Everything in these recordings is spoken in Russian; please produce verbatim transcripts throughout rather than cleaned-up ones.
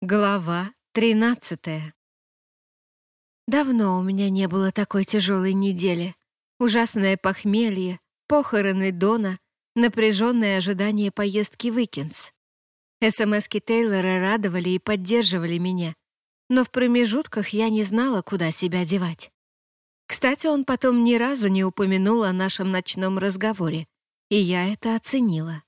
Глава тринадцатая. Давно у меня не было такой тяжелой недели. Ужасное похмелье, похороны Дона, напряженное ожидание поездки в Уикенс. СМСки Тейлора радовали и поддерживали меня, но в промежутках я не знала, куда себя девать. Кстати, он потом ни разу не упомянул о нашем ночном разговоре, и я это оценила.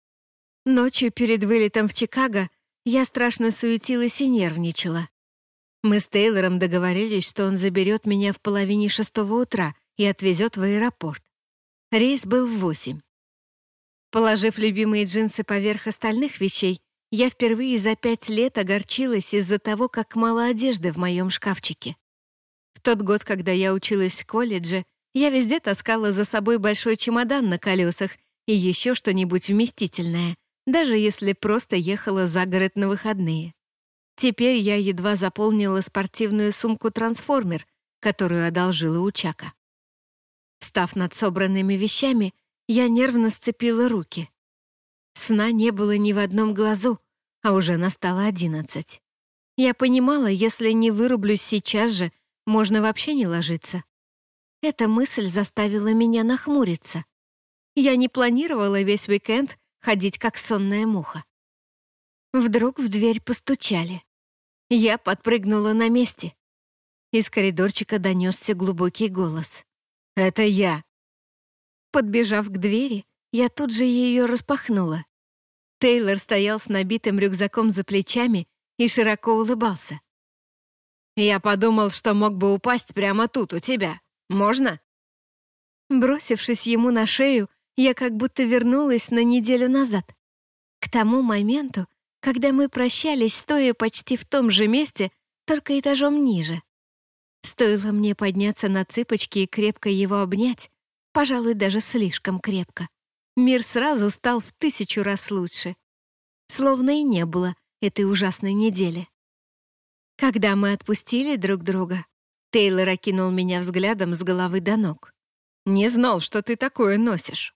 Ночью перед вылетом в Чикаго я страшно суетилась и нервничала. Мы с Тейлором договорились, что он заберет меня в половине шестого утра и отвезет в аэропорт. Рейс был в восемь. Положив любимые джинсы поверх остальных вещей, я впервые за пять лет огорчилась из-за того, как мало одежды в моем шкафчике. В тот год, когда я училась в колледже, я везде таскала за собой большой чемодан на колесах и еще что-нибудь вместительное, даже если просто ехала за город на выходные. Теперь я едва заполнила спортивную сумку «Трансформер», которую одолжила у Чака. Встав над собранными вещами, я нервно сцепила руки. Сна не было ни в одном глазу, а уже настало одиннадцать. Я понимала, если не вырублюсь сейчас же, можно вообще не ложиться. Эта мысль заставила меня нахмуриться. Я не планировала весь уикенд ходить как сонная муха. Вдруг в дверь постучали. Я подпрыгнула на месте. Из коридорчика донесся глубокий голос. «Это я!» Подбежав к двери, я тут же ее распахнула. Тейлор стоял с набитым рюкзаком за плечами и широко улыбался. «Я подумал, что мог бы упасть прямо тут, у тебя. Можно?» Бросившись ему на шею, я как будто вернулась на неделю назад. К тому моменту, когда мы прощались, стоя почти в том же месте, только этажом ниже. Стоило мне подняться на цыпочки и крепко его обнять, пожалуй, даже слишком крепко. Мир сразу стал в тысячу раз лучше. Словно и не было этой ужасной недели. Когда мы отпустили друг друга, Тейлор окинул меня взглядом с головы до ног. «Не знал, что ты такое носишь».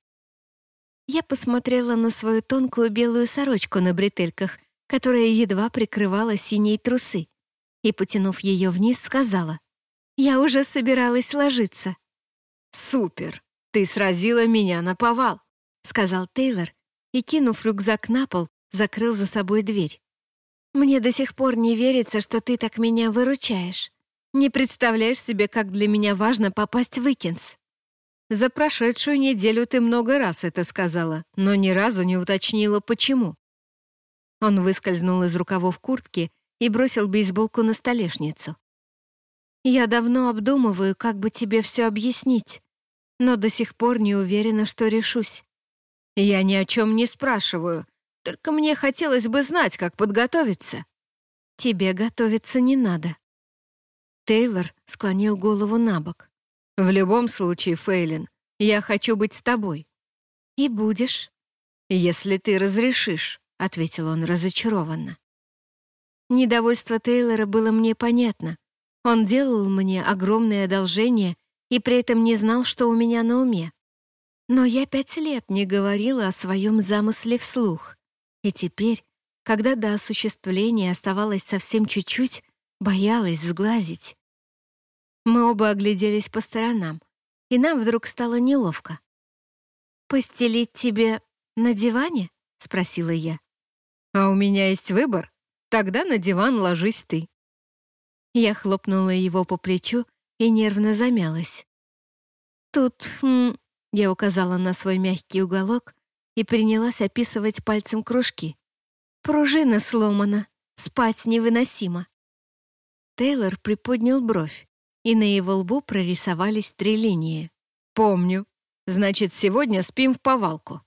Я посмотрела на свою тонкую белую сорочку на бретельках, которая едва прикрывала синие трусы, и, потянув ее вниз, сказала: «Я уже собиралась ложиться». «Супер! Ты сразила меня наповал», — сказал Тейлор и, кинув рюкзак на пол, закрыл за собой дверь. «Мне до сих пор не верится, что ты так меня выручаешь. Не представляешь себе, как для меня важно попасть в Уикенс». «За прошедшую неделю ты много раз это сказала, но ни разу не уточнила, почему». Он выскользнул из рукавов куртки и бросил бейсболку на столешницу. «Я давно обдумываю, как бы тебе все объяснить, но до сих пор не уверена, что решусь». «Я ни о чем не спрашиваю, только мне хотелось бы знать, как подготовиться». «Тебе готовиться не надо». Тейлор склонил голову на бок. «В любом случае, Фейлин, я хочу быть с тобой». «И будешь?» «Если ты разрешишь», — ответил он разочарованно. Недовольство Тейлора было мне понятно. Он делал мне огромное одолжение и при этом не знал, что у меня на уме. Но я пять лет не говорила о своем замысле вслух. И теперь, когда до осуществления оставалось совсем чуть-чуть, боялась сглазить. Мы оба огляделись по сторонам, и нам вдруг стало неловко. «Постелить тебе на диване?» — спросила я. «А у меня есть выбор. Тогда на диван ложись ты». Я хлопнула его по плечу и нервно замялась. «Тут...» м, я указала на свой мягкий уголок и принялась описывать пальцем кружки. «Пружина сломана, спать невыносимо». Тейлор приподнял бровь, и на его лбу прорисовались три линии. «Помню. Значит, сегодня спим в повалку».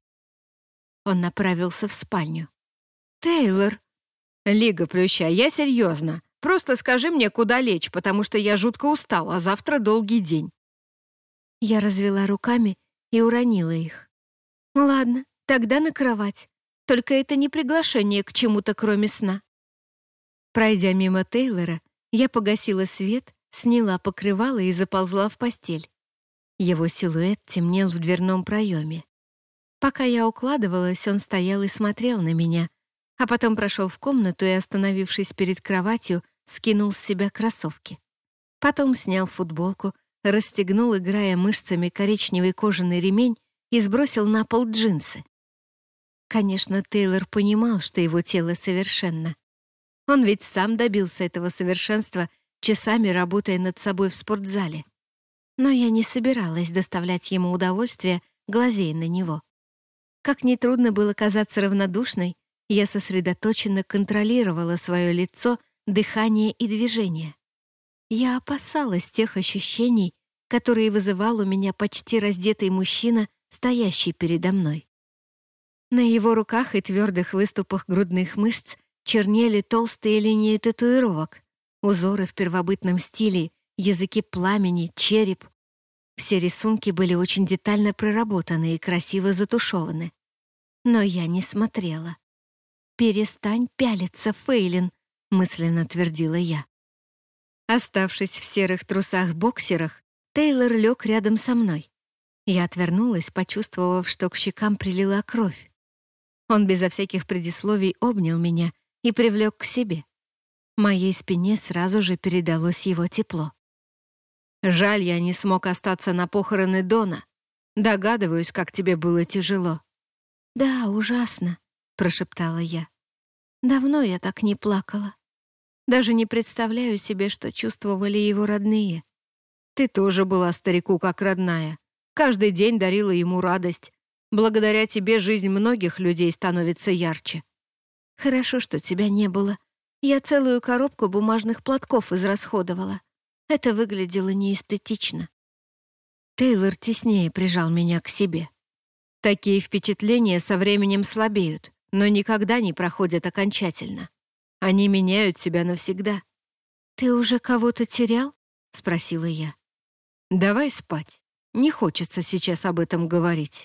Он направился в спальню. «Тейлор!» «Лига Плюща, я серьезно. Просто скажи мне, куда лечь, потому что я жутко устал, а завтра долгий день». Я развела руками и уронила их. «Ладно, тогда на кровать. Только это не приглашение к чему-то, кроме сна». Пройдя мимо Тейлора, я погасила свет, сняла покрывало и заползла в постель. Его силуэт темнел в дверном проеме. Пока я укладывалась, он стоял и смотрел на меня, А потом прошел в комнату и, остановившись перед кроватью, скинул с себя кроссовки. Потом снял футболку, расстегнул, играя мышцами, коричневый кожаный ремень и сбросил на пол джинсы. Конечно, Тейлор понимал, что его тело совершенно. Он ведь сам добился этого совершенства, часами работая над собой в спортзале. Но я не собиралась доставлять ему удовольствие, глазея на него. Как нетрудно было казаться равнодушной, я сосредоточенно контролировала свое лицо, дыхание и движение. Я опасалась тех ощущений, которые вызывал у меня почти раздетый мужчина, стоящий передо мной. На его руках и твердых выступах грудных мышц чернели толстые линии татуировок, узоры в первобытном стиле, языки пламени, череп. Все рисунки были очень детально проработаны и красиво затушеваны. Но я не смотрела. «Перестань пялиться, Фейлин», — мысленно твердила я. Оставшись в серых трусах-боксерах, Тейлор лег рядом со мной. Я отвернулась, почувствовав, что к щекам прилила кровь. Он безо всяких предисловий обнял меня и привлек к себе. Моей спине сразу же передалось его тепло. «Жаль, я не смог остаться на похороны Дона. Догадываюсь, как тебе было тяжело». «Да, ужасно», — прошептала я. «Давно я так не плакала. Даже не представляю себе, что чувствовали его родные». «Ты тоже была старику как родная. Каждый день дарила ему радость. Благодаря тебе жизнь многих людей становится ярче». «Хорошо, что тебя не было. Я целую коробку бумажных платков израсходовала. Это выглядело неэстетично». Тейлор теснее прижал меня к себе. «Такие впечатления со временем слабеют, но никогда не проходят окончательно. Они меняют себя навсегда». «Ты уже кого-то терял?» — спросила я. «Давай спать. Не хочется сейчас об этом говорить».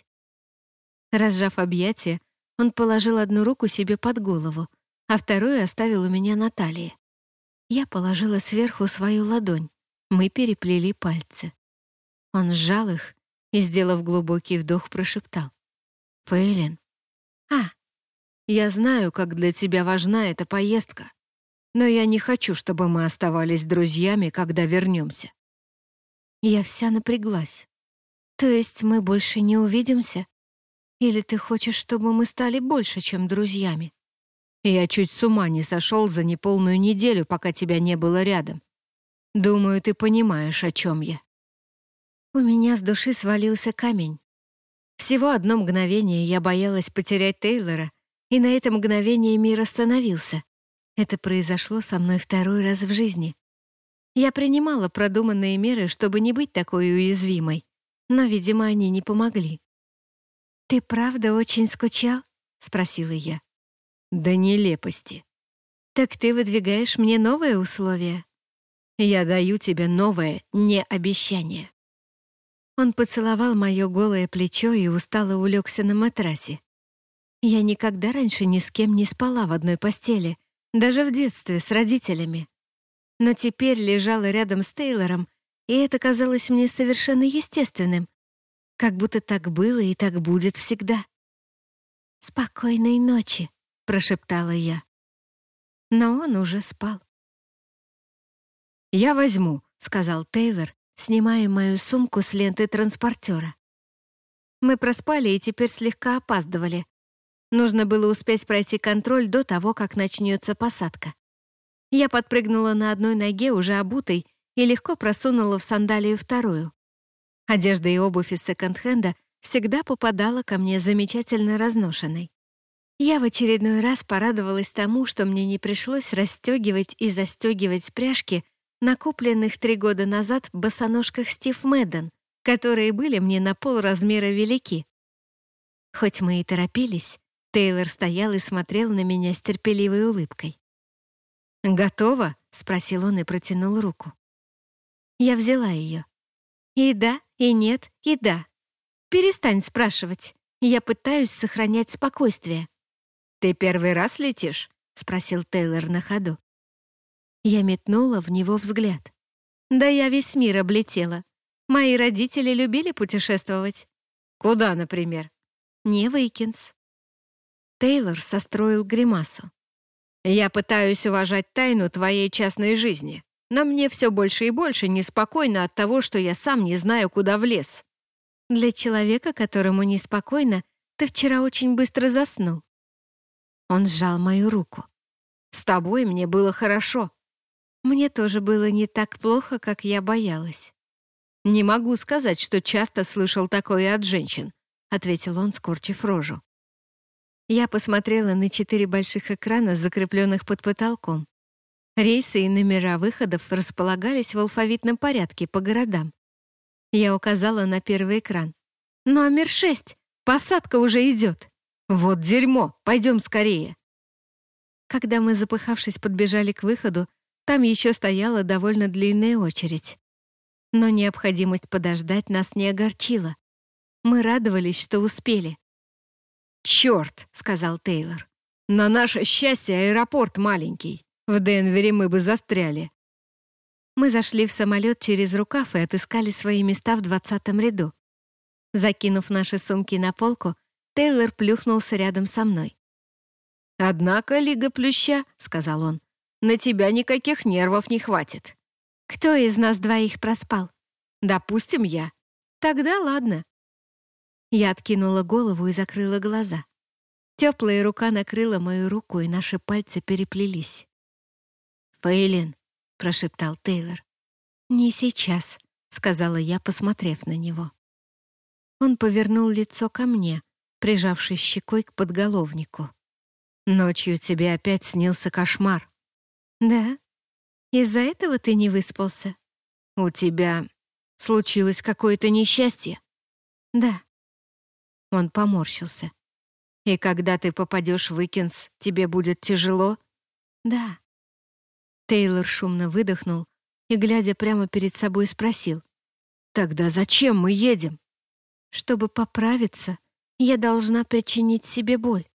Разжав объятия, он положил одну руку себе под голову, а вторую оставил у меня на талии. Я положила сверху свою ладонь. Мы переплели пальцы. Он сжал их и, сделав глубокий вдох, прошептал. «Фейлин, а, я знаю, как для тебя важна эта поездка, но я не хочу, чтобы мы оставались друзьями, когда вернемся». Я вся напряглась. «То есть мы больше не увидимся? Или ты хочешь, чтобы мы стали больше, чем друзьями?» «Я чуть с ума не сошел за неполную неделю, пока тебя не было рядом. Думаю, ты понимаешь, о чем я». У меня с души свалился камень. Всего одно мгновение я боялась потерять Тейлора, и на это мгновение мир остановился. Это произошло со мной второй раз в жизни. Я принимала продуманные меры, чтобы не быть такой уязвимой, но, видимо, они не помогли. «Ты правда очень скучал?» — спросила я. «Да нелепости». «Так ты выдвигаешь мне новые условия?» «Я даю тебе новое необещание». Он поцеловал мое голое плечо и устало улегся на матрасе. Я никогда раньше ни с кем не спала в одной постели, даже в детстве с родителями. Но теперь лежала рядом с Тейлором, и это казалось мне совершенно естественным, как будто так было и так будет всегда. «Спокойной ночи», — прошептала я. Но он уже спал. «Я возьму», — сказал Тейлор, снимая мою сумку с ленты транспортера. Мы проспали и теперь слегка опаздывали. Нужно было успеть пройти контроль до того, как начнется посадка. Я подпрыгнула на одной ноге, уже обутой, и легко просунула в сандалию вторую. Одежда и обувь из секонд-хенда всегда попадала ко мне замечательно разношенной. Я в очередной раз порадовалась тому, что мне не пришлось расстегивать и застегивать пряжки на купленных три года назад босоножках Стив Мэдден, которые были мне на полразмера велики. Хоть мы и торопились, Тейлор стоял и смотрел на меня с терпеливой улыбкой. «Готово?» — спросил он и протянул руку. Я взяла ее. И да, и нет, и да. Перестань спрашивать. Я пытаюсь сохранять спокойствие. «Ты первый раз летишь?» — спросил Тейлор на ходу. Я метнула в него взгляд. Да я весь мир облетела. Мои родители любили путешествовать. Куда, например? Не Уикенс. Тейлор состроил гримасу. «Я пытаюсь уважать тайну твоей частной жизни, но мне все больше и больше неспокойно от того, что я сам не знаю, куда влез». «Для человека, которому неспокойно, ты вчера очень быстро заснул». Он сжал мою руку. «С тобой мне было хорошо». «Мне тоже было не так плохо, как я боялась». «Не могу сказать, что часто слышал такое от женщин», — ответил он, скорчив рожу. Я посмотрела на четыре больших экрана, закрепленных под потолком. Рейсы и номера выходов располагались в алфавитном порядке по городам. Я указала на первый экран. «Номер шесть! Посадка уже идет!» «Вот дерьмо! Пойдем скорее!» Когда мы, запыхавшись, подбежали к выходу, там еще стояла довольно длинная очередь. Но необходимость подождать нас не огорчила. Мы радовались, что успели. «Черт!» — сказал Тейлор. «На наше счастье аэропорт маленький. В Денвере мы бы застряли». Мы зашли в самолет через рукав и отыскали свои места в двадцатом ряду. Закинув наши сумки на полку, Тейлор плюхнулся рядом со мной. «Однако, Лига Плюща», — сказал он, — «на тебя никаких нервов не хватит». «Кто из нас двоих проспал?» «Допустим, я». «Тогда ладно». Я откинула голову и закрыла глаза. Теплая рука накрыла мою руку, и наши пальцы переплелись. «Фейлин», — прошептал Тейлор. «Не сейчас», — сказала я, посмотрев на него. Он повернул лицо ко мне, прижавшись щекой к подголовнику. «Ночью тебе опять снился кошмар». «Да? Из-за этого ты не выспался?» «У тебя случилось какое-то несчастье?» «Да». Он поморщился. «И когда ты попадешь в Икинс, тебе будет тяжело?» «Да». Тейлор шумно выдохнул и, глядя прямо перед собой, спросил. «Тогда зачем мы едем?» «Чтобы поправиться, я должна причинить себе боль».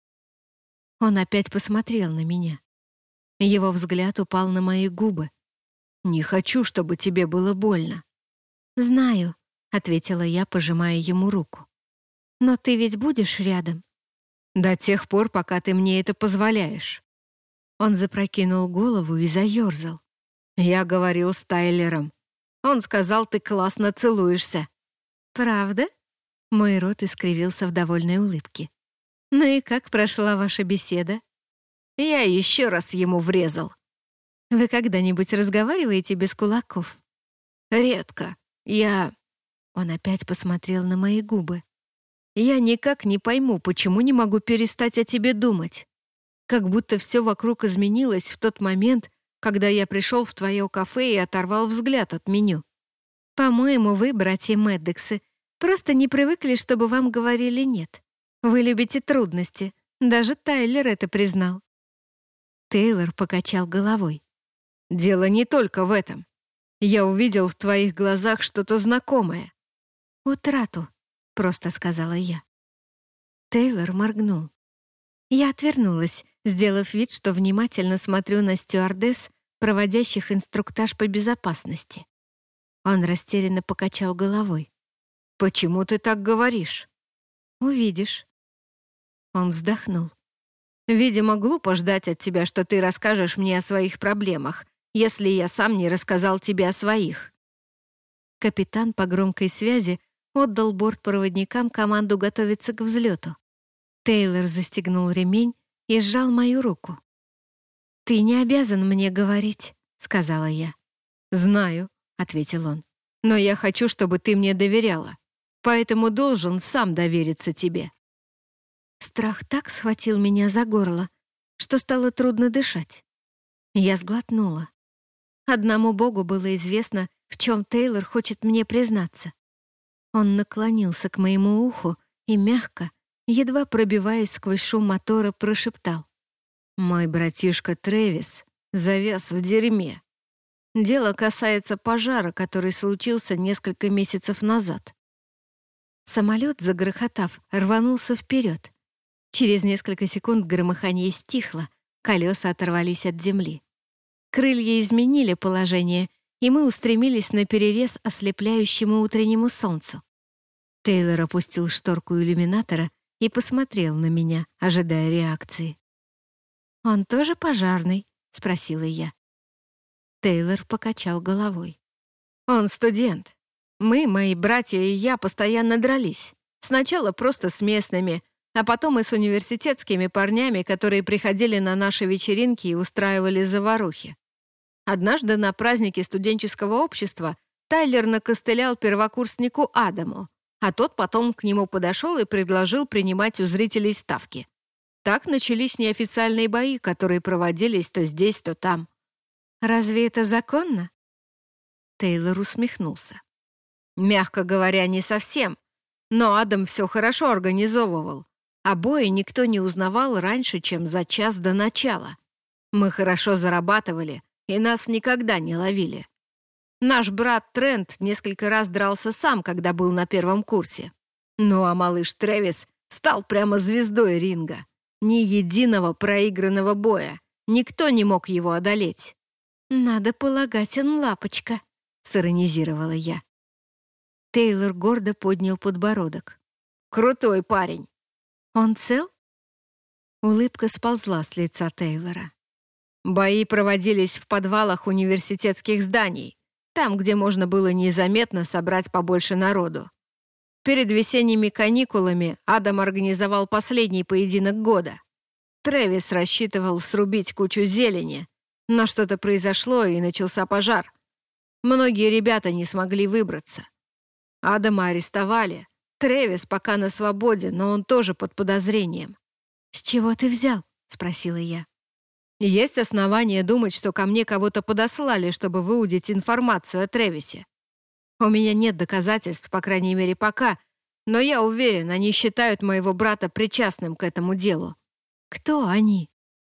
Он опять посмотрел на меня. Его взгляд упал на мои губы. «Не хочу, чтобы тебе было больно». «Знаю», — ответила я, пожимая ему руку. «Но ты ведь будешь рядом?» «До тех пор, пока ты мне это позволяешь». Он запрокинул голову и заерзал. «Я говорил с Тайлером. Он сказал, ты классно целуешься». «Правда?» Мой рот искривился в довольной улыбке. «Ну и как прошла ваша беседа?» «Я еще раз ему врезал». «Вы когда-нибудь разговариваете без кулаков?» «Редко. Я...» Он опять посмотрел на мои губы. «Я никак не пойму, почему не могу перестать о тебе думать. Как будто все вокруг изменилось в тот момент, когда я пришел в твое кафе и оторвал взгляд от меню. По-моему, вы, братья Мэддексы, просто не привыкли, чтобы вам говорили «нет». Вы любите трудности. Даже Тайлер это признал». Тейлор покачал головой. «Дело не только в этом. Я увидел в твоих глазах что-то знакомое». «Утрату», — просто сказала я. Тейлор моргнул. Я отвернулась, сделав вид, что внимательно смотрю на стюардесс, проводящих инструктаж по безопасности. Он растерянно покачал головой. «Почему ты так говоришь?» «Увидишь». Он вздохнул. «Видимо, глупо ждать от тебя, что ты расскажешь мне о своих проблемах, если я сам не рассказал тебе о своих». Капитан по громкой связи отдал бортпроводникам команду готовиться к взлету. Тейлор застегнул ремень и сжал мою руку. «Ты не обязан мне говорить», — сказала я. «Знаю», — ответил он. «Но я хочу, чтобы ты мне доверяла, поэтому должен сам довериться тебе». Страх так схватил меня за горло, что стало трудно дышать. Я сглотнула. Одному Богу было известно, в чем Тейлор хочет мне признаться. Он наклонился к моему уху и мягко, едва пробиваясь сквозь шум мотора, прошептал. «Мой братишка Трэвис завяз в дерьме. Дело касается пожара, который случился несколько месяцев назад». Самолет, загрохотав, рванулся вперед. Через несколько секунд громыхание стихло, колеса оторвались от земли. Крылья изменили положение, и мы устремились на перерез ослепляющему утреннему солнцу. Тейлор опустил шторку иллюминатора и посмотрел на меня, ожидая реакции. «Он тоже пожарный?» — спросила я. Тейлор покачал головой. «Он студент. Мы, мои братья и я, постоянно дрались. Сначала просто с местными, а потом и с университетскими парнями, которые приходили на наши вечеринки и устраивали заварухи. Однажды на празднике студенческого общества Тайлер накостылял первокурснику Адаму, а тот потом к нему подошел и предложил принимать у зрителей ставки. Так начались неофициальные бои, которые проводились то здесь, то там. Разве это законно?» Тейлор усмехнулся. «Мягко говоря, не совсем. Но Адам все хорошо организовывал. А бои никто не узнавал раньше, чем за час до начала. Мы хорошо зарабатывали, и нас никогда не ловили. Наш брат Трент несколько раз дрался сам, когда был на первом курсе. Ну а малыш Трэвис стал прямо звездой ринга. Ни единого проигранного боя. Никто не мог его одолеть». «Надо полагать, он лапочка», — сиронизировала я. Тейлор гордо поднял подбородок. «Крутой парень». «Он цел?» Улыбка сползла с лица Тейлора. «Бои проводились в подвалах университетских зданий, там, где можно было незаметно собрать побольше народу. Перед весенними каникулами Адам организовал последний поединок года. Трэвис рассчитывал срубить кучу зелени, но что-то произошло, и начался пожар. Многие ребята не смогли выбраться. Адама арестовали. Трэвис пока на свободе, но он тоже под подозрением». «С чего ты взял?» — спросила я. «Есть основания думать, что ко мне кого-то подослали, чтобы выудить информацию о Трэвисе. У меня нет доказательств, по крайней мере, пока, но я уверен, они считают моего брата причастным к этому делу». «Кто они?»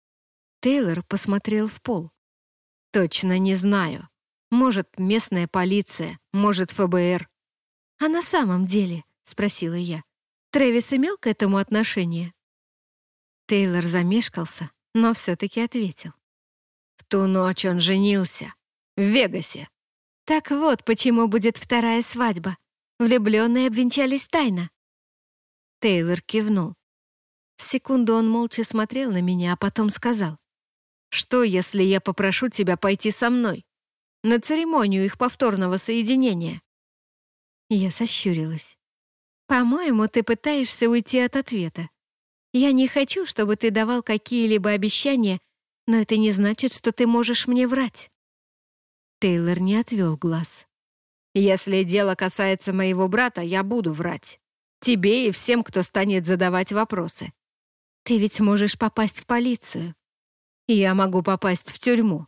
Тейлор посмотрел в пол. «Точно не знаю. Может, местная полиция, может, эф бэ эр». «А на самом деле?» — спросила я. «Трэвис имел к этому отношение?» Тейлор замешкался, но все-таки ответил. «В ту ночь он женился. В Вегасе». «Так вот, почему будет вторая свадьба. Влюбленные обвенчались тайно». Тейлор кивнул. Секунду он молча смотрел на меня, а потом сказал. «Что, если я попрошу тебя пойти со мной? На церемонию их повторного соединения?» Я сощурилась. «По-моему, ты пытаешься уйти от ответа. Я не хочу, чтобы ты давал какие-либо обещания, но это не значит, что ты можешь мне врать». Тейлор не отвел глаз. «Если дело касается моего брата, я буду врать. Тебе и всем, кто станет задавать вопросы. Ты ведь можешь попасть в полицию. Я могу попасть в тюрьму».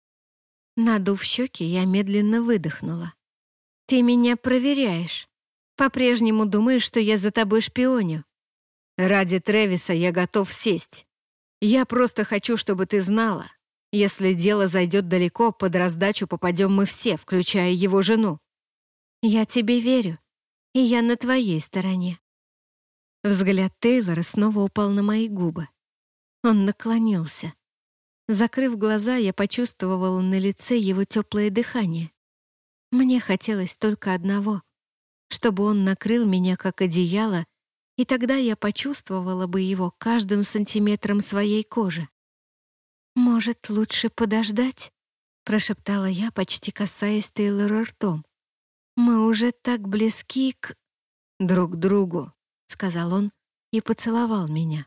Надув щеки, я медленно выдохнула. «Ты меня проверяешь. По-прежнему думаешь, что я за тобой шпионю?» «Ради Трэвиса я готов сесть. Я просто хочу, чтобы ты знала. Если дело зайдет далеко, под раздачу попадем мы все, включая его жену». «Я тебе верю, и я на твоей стороне». Взгляд Тейлора снова упал на мои губы. Он наклонился. Закрыв глаза, я почувствовала на лице его теплое дыхание. Мне хотелось только одного — чтобы он накрыл меня как одеяло, и тогда я почувствовала бы его каждым сантиметром своей кожи. «Может, лучше подождать?» — прошептала я, почти касаясь Тейлора ртом. «Мы уже так близки к...» «Друг к другу», — сказал он и поцеловал меня.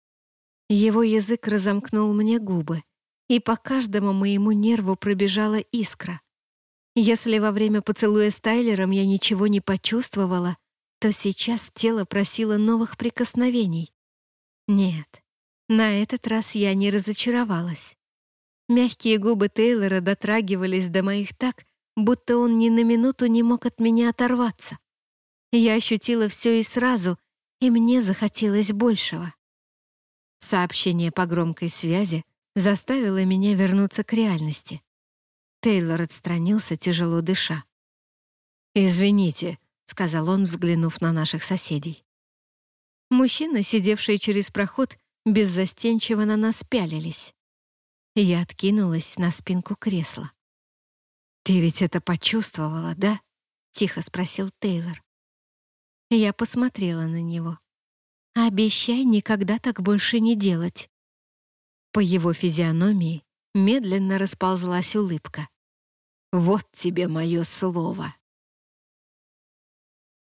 Его язык разомкнул мне губы, и по каждому моему нерву пробежала искра. Если во время поцелуя с Тайлером я ничего не почувствовала, то сейчас тело просило новых прикосновений. Нет, на этот раз я не разочаровалась. Мягкие губы Тейлора дотрагивались до моих так, будто он ни на минуту не мог от меня оторваться. Я ощутила все и сразу, и мне захотелось большего. Сообщение по громкой связи заставило меня вернуться к реальности. Тейлор отстранился, тяжело дыша. «Извините», — сказал он, взглянув на наших соседей. Мужчины, сидевшие через проход, беззастенчиво на нас пялились. Я откинулась на спинку кресла. «Ты ведь это почувствовала, да?» — тихо спросил Тейлор. Я посмотрела на него. Обещай никогда так больше не делать». По его физиономии медленно расползлась улыбка. «Вот тебе мое слово».